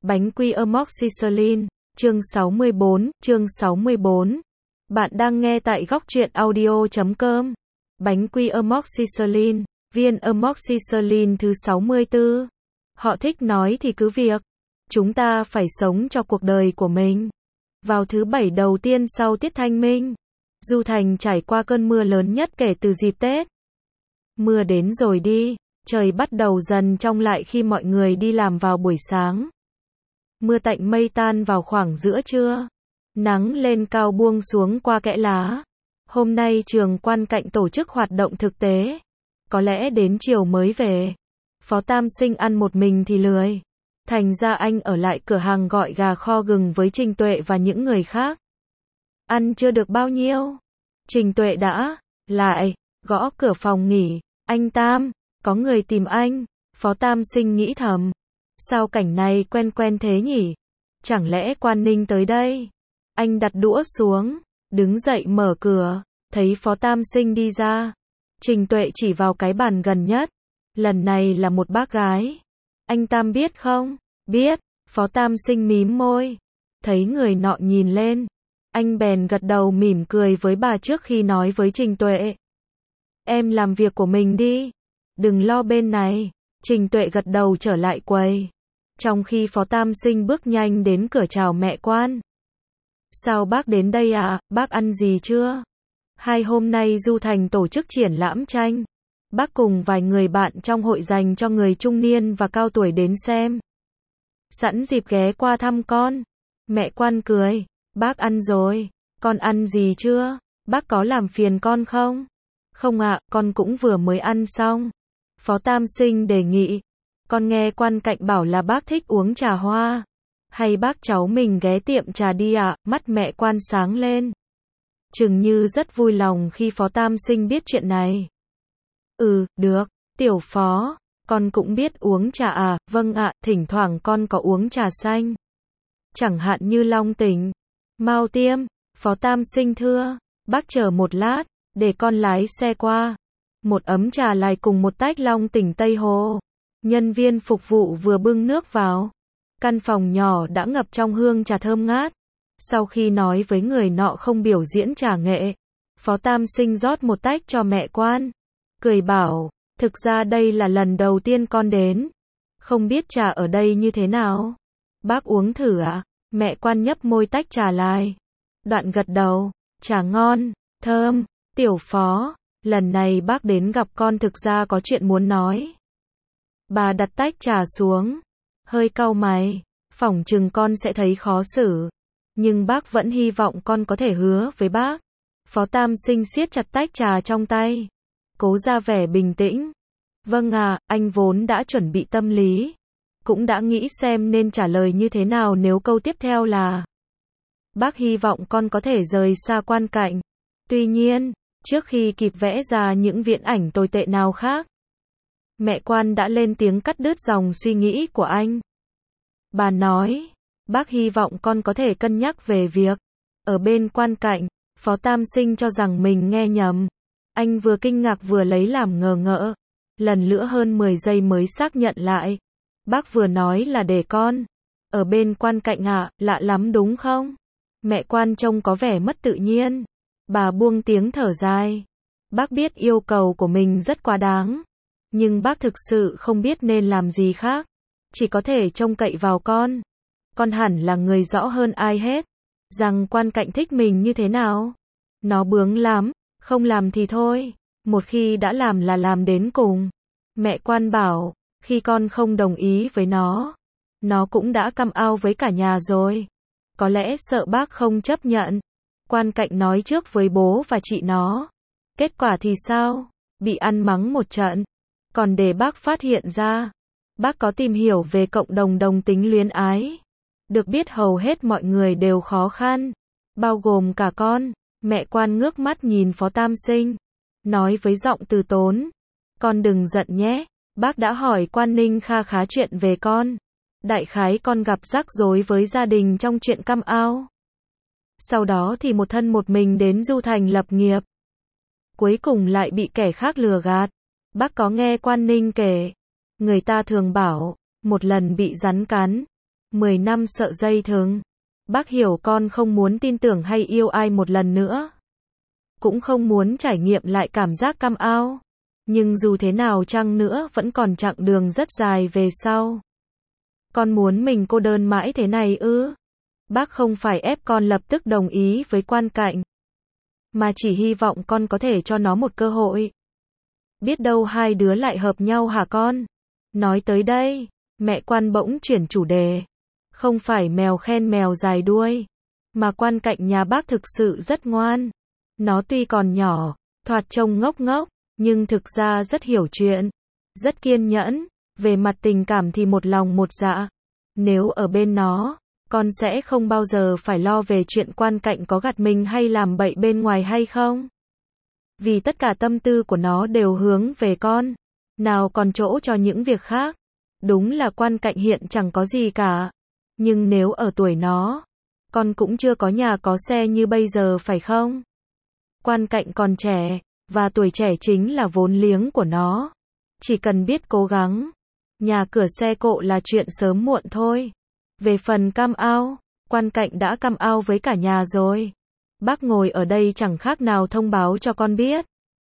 Bánh quy amoxicillin, chương 64. Bạn đang nghe tại góc truyện audio.com. Bánh quy amoxicillin, viên amoxicillin thứ 64. Họ thích nói thì cứ việc. Chúng ta phải sống cho cuộc đời của mình. Vào thứ Bảy đầu tiên sau tiết Thanh Minh, Du Thành trải qua cơn mưa lớn nhất kể từ dịp Tết. Mưa đến rồi đi, trời bắt đầu dần trong lại khi mọi người đi làm vào buổi sáng. Mưa tạnh mây tan vào khoảng giữa trưa. Nắng lên cao buông xuống qua kẽ lá. Hôm nay trường Quan Cạnh tổ chức hoạt động thực tế. Có lẽ đến chiều mới về. Phó Tam Sinh ăn một mình thì lười. Thành ra anh ở lại cửa hàng gọi gà kho gừng với Trình Tuệ và những người khác. Ăn chưa được bao nhiêu. Trình Tuệ đã lại gõ cửa phòng nghỉ. Anh Tam, có người tìm anh. Phó Tam Sinh nghĩ thầm. Sao cảnh này quen quen thế nhỉ? Chẳng lẽ Quan Ninh tới đây? Anh đặt đũa xuống, đứng dậy mở cửa, thấy Phó Tam Sinh đi ra. Trình Tuệ chỉ vào cái bàn gần nhất. Lần này là một bác gái. Anh Tam biết không? Biết. Phó Tam Sinh mím môi. Thấy người nọ nhìn lên. Anh bèn gật đầu mỉm cười với bà trước khi nói với Trình Tuệ. Em làm việc của mình đi. Đừng lo bên này. Trình Tuệ gật đầu trở lại quầy. Trong khi Phó Tam Sinh bước nhanh đến cửa chào mẹ Quan. Sao bác đến đây ạ? Bác ăn gì chưa? Hôm nay Du Thành tổ chức triển lãm tranh. Bác cùng vài người bạn trong hội dành cho người trung niên và cao tuổi đến xem. Sẵn dịp ghé qua thăm con. Mẹ Quan cười. Bác ăn rồi. Con ăn gì chưa? Bác có làm phiền con không? Không ạ, con cũng vừa mới ăn xong. Phó Tam Sinh đề nghị. Con nghe Quan Cạnh bảo là bác thích uống trà hoa. Hay bác cháu mình ghé tiệm trà đi ạ? Mắt mẹ Quan sáng lên. Chừng như rất vui lòng khi Phó Tam Sinh biết chuyện này. Được, tiểu Phó. Con cũng biết uống trà à? Vâng ạ, thỉnh thoảng con có uống trà xanh. Chẳng hạn như Long Tỉnh, Mao Tiêm. Phó Tam Sinh thưa. Bác chờ một lát, để con lái xe qua. Một ấm trà lại cùng một tách Long Tỉnh Tây Hồ. Nhân viên phục vụ vừa bưng nước vào. Căn phòng nhỏ đã ngập trong hương trà thơm ngát. Sau khi nói với người nọ không biểu diễn trà nghệ, Phó Tam Sinh rót một tách cho mẹ Quan. Cười bảo, thực ra đây là lần đầu tiên con đến. Không biết trà ở đây như thế nào. Bác uống thử ạ? Mẹ Quan nhấp môi tách trà lại. Đoạn gật đầu, trà ngon, thơm. Tiểu Phó, lần này bác đến gặp con thực ra có chuyện muốn nói. Bà đặt tách trà xuống, hơi cau mày, phỏng chừng con sẽ thấy khó xử. Nhưng bác vẫn hy vọng con có thể hứa với bác. Phó Tam Sinh siết chặt tách trà trong tay, cố ra vẻ bình tĩnh. Vâng ạ, anh vốn đã chuẩn bị tâm lý. Cũng đã nghĩ xem nên trả lời như thế nào nếu câu tiếp theo là bác hy vọng con có thể rời xa Quan Cạnh. Tuy nhiên, trước khi kịp vẽ ra những viễn ảnh tồi tệ nào khác, mẹ Quan đã lên tiếng cắt đứt dòng suy nghĩ của anh. Bà nói, bác hy vọng con có thể cân nhắc về việc ở bên Quan Cạnh. Phó Tam Sinh cho rằng mình nghe nhầm. Anh vừa kinh ngạc vừa lấy làm ngờ ngợ. Lần nữa hơn 10 giây mới xác nhận lại. Bác vừa nói là để con ở bên Quan Cạnh ạ, lạ lắm đúng không? Mẹ Quan trông có vẻ mất tự nhiên. Bà buông tiếng thở dài. Bác biết yêu cầu của mình rất quá đáng. Nhưng bác thực sự không biết nên làm gì khác. Chỉ có thể trông cậy vào con. Con hẳn là người rõ hơn ai hết rằng Quan Cạnh thích mình như thế nào. Nó bướng lắm, không làm thì thôi. Một khi đã làm là làm đến cùng. Mẹ Quan bảo, khi con không đồng ý với nó cũng đã căm ao với cả nhà rồi. Có lẽ sợ bác không chấp nhận. Quan Cạnh nói trước với bố và chị nó. Kết quả thì sao? Bị ăn mắng một trận. Còn để bác phát hiện ra, bác có tìm hiểu về cộng đồng đồng tính luyến ái. Được biết hầu hết mọi người đều khó khăn, bao gồm cả con. Mẹ Quan ngước mắt nhìn Phó Tam Sinh, nói với giọng từ tốn. Con đừng giận nhé, bác đã hỏi Quan Ninh kha khá chuyện về con. Đại khái con gặp rắc rối với gia đình trong chuyện căm ao. Sau đó thì một thân một mình đến Du Thành lập nghiệp. Cuối cùng lại bị kẻ khác lừa gạt. Bác có nghe Quan Ninh kể, người ta thường bảo, một lần bị rắn cắn, 10 năm sợ dây thừng. Bác hiểu con không muốn tin tưởng hay yêu ai một lần nữa. Cũng không muốn trải nghiệm lại cảm giác cam ao. Nhưng dù thế nào chăng nữa vẫn còn chặng đường rất dài về sau. Con muốn mình cô đơn mãi thế này ư? Bác không phải ép con lập tức đồng ý với Quan Cạnh. Mà chỉ hy vọng con có thể cho nó một cơ hội. Biết đâu hai đứa lại hợp nhau hả con? Nói tới đây, mẹ Quan bỗng chuyển chủ đề. Không phải mèo khen mèo dài đuôi. Mà Quan Cạnh nhà bác thực sự rất ngoan. Nó tuy còn nhỏ, thoạt trông ngốc ngốc, nhưng thực ra rất hiểu chuyện. Rất kiên nhẫn. Về mặt tình cảm thì một lòng một dạ. Nếu ở bên nó, con sẽ không bao giờ phải lo về chuyện Quan Cạnh có gạt mình hay làm bậy bên ngoài hay không. Vì tất cả tâm tư của nó đều hướng về con. Nào còn chỗ cho những việc khác. Đúng là Quan Cạnh hiện chẳng có gì cả. Nhưng nếu ở tuổi nó, con cũng chưa có nhà có xe như bây giờ phải không? Quan Cạnh còn trẻ, và tuổi trẻ chính là vốn liếng của nó. Chỉ cần biết cố gắng, nhà cửa xe cộ là chuyện sớm muộn thôi. Về phần cam ao, Quan Cạnh đã cam ao với cả nhà rồi. Bác ngồi ở đây chẳng khác nào thông báo cho con biết.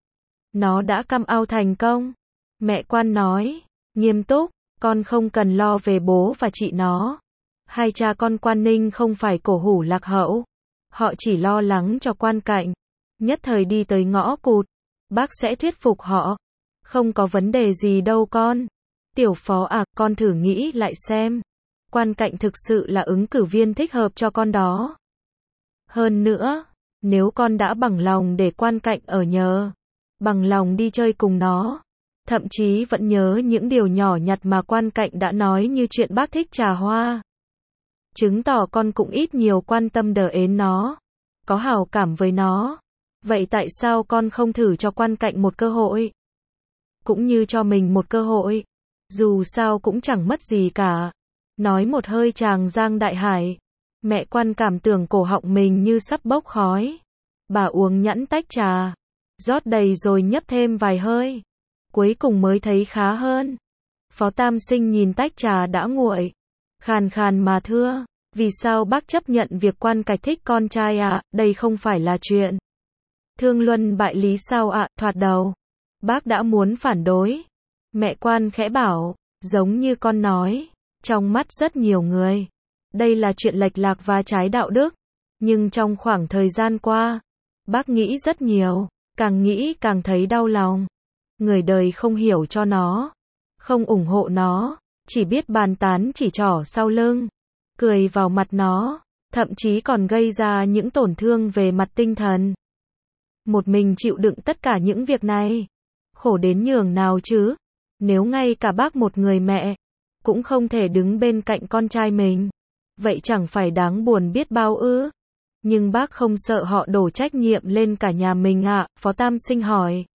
Nó đã cam ao thành công. Mẹ Quan nói, nghiêm túc, con không cần lo về bố và chị nó. Hai cha con Quan Ninh không phải cổ hủ lạc hậu. Họ chỉ lo lắng cho Quan Cạnh. Nhất thời đi tới ngõ cụt, bác sẽ thuyết phục họ. Không có vấn đề gì đâu con. Tiểu Phó à, con thử nghĩ lại xem. Quan Cạnh thực sự là ứng cử viên thích hợp cho con đó. Hơn nữa, nếu con đã bằng lòng để Quan Cạnh ở nhờ, bằng lòng đi chơi cùng nó, thậm chí vẫn nhớ những điều nhỏ nhặt mà Quan Cạnh đã nói như chuyện bác thích trà hoa, chứng tỏ con cũng ít nhiều quan tâm đờ ến nó, có hảo cảm với nó. Vậy tại sao con không thử cho Quan Cạnh một cơ hội? Cũng như cho mình một cơ hội. Dù sao cũng chẳng mất gì cả. Nói một hơi tràng giang đại hải. Mẹ Quan cảm tưởng cổ họng mình như sắp bốc khói. Bà uống nhẵn tách trà, rót đầy rồi nhấp thêm vài hơi. Cuối cùng mới thấy khá hơn. Phó Tam Sinh nhìn tách trà đã nguội, khàn khàn mà thưa, vì sao bác chấp nhận việc Quan Cạnh thích con trai ạ? Đây không phải là chuyện thương luân bại lý sao ạ? Thoạt đầu, bác đã muốn phản đối. Mẹ Quan khẽ bảo, giống như con nói, trong mắt rất nhiều người, đây là chuyện lệch lạc và trái đạo đức. Nhưng trong khoảng thời gian qua, bác nghĩ rất nhiều, càng nghĩ càng thấy đau lòng. Người đời không hiểu cho nó, không ủng hộ nó, chỉ biết bàn tán chỉ trỏ sau lưng, cười vào mặt nó, thậm chí còn gây ra những tổn thương về mặt tinh thần. Một mình chịu đựng tất cả những việc này, khổ đến nhường nào chứ? Nếu ngay cả bác một người mẹ cũng không thể đứng bên cạnh con trai mình, vậy chẳng phải đáng buồn biết bao ư? Nhưng bác không sợ họ đổ trách nhiệm lên cả nhà mình ạ? Phó Tam Sinh hỏi.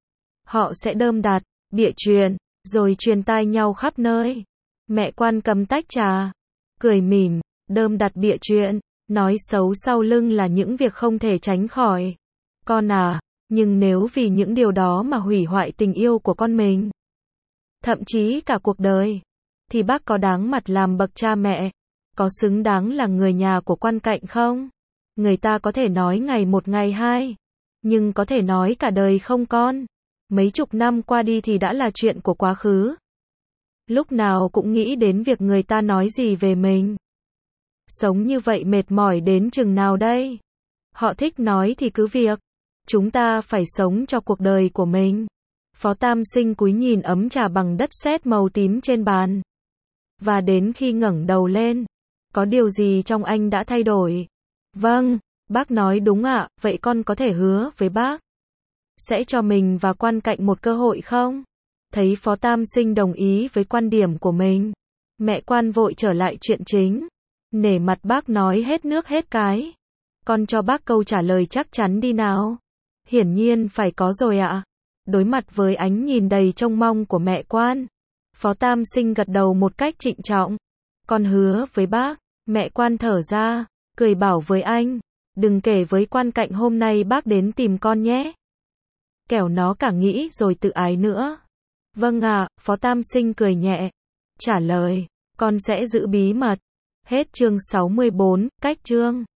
Họ sẽ đơm đặt, bịa chuyện, rồi truyền tai nhau khắp nơi. Mẹ Quan cầm tách trà, cười mỉm, đơm đặt bịa chuyện, nói xấu sau lưng là những việc không thể tránh khỏi. Con à, nhưng nếu vì những điều đó mà hủy hoại tình yêu của con mình, thậm chí cả cuộc đời, thì bác có đáng mặt làm bậc cha mẹ, có xứng đáng là người nhà của Quan Cạnh không? Người ta có thể nói ngày một ngày hai, nhưng có thể nói cả đời không con. Mấy chục năm qua đi thì đã là chuyện của quá khứ. Lúc nào cũng nghĩ đến việc người ta nói gì về mình. Sống như vậy mệt mỏi đến chừng nào đây? Họ thích nói thì cứ việc. Chúng ta phải sống cho cuộc đời của mình. Phó Tam Sinh cúi nhìn ấm trà bằng đất sét màu tím trên bàn. Và đến khi ngẩng đầu lên, có điều gì trong anh đã thay đổi? Vâng, bác nói đúng ạ, vậy con có thể hứa với bác sẽ cho mình và Quan Cạnh một cơ hội không? Thấy Phó Tam Sinh đồng ý với quan điểm của mình, mẹ Quan vội trở lại chuyện chính. Nể mặt bác nói hết nước hết cái. Con cho bác câu trả lời chắc chắn đi nào. Hiển nhiên phải có rồi ạ. Đối mặt với ánh nhìn đầy trông mong của mẹ Quan, Phó Tam Sinh gật đầu một cách trịnh trọng. Con hứa với bác. Mẹ Quan thở ra, cười bảo với anh, đừng kể với Quan Cạnh hôm nay bác đến tìm con nhé. Kẻo nó cả nghĩ rồi tự ái nữa. Vâng ạ, Phó Tam Sinh cười nhẹ, trả lời, con sẽ giữ bí mật. Hết chương 64, cách chương.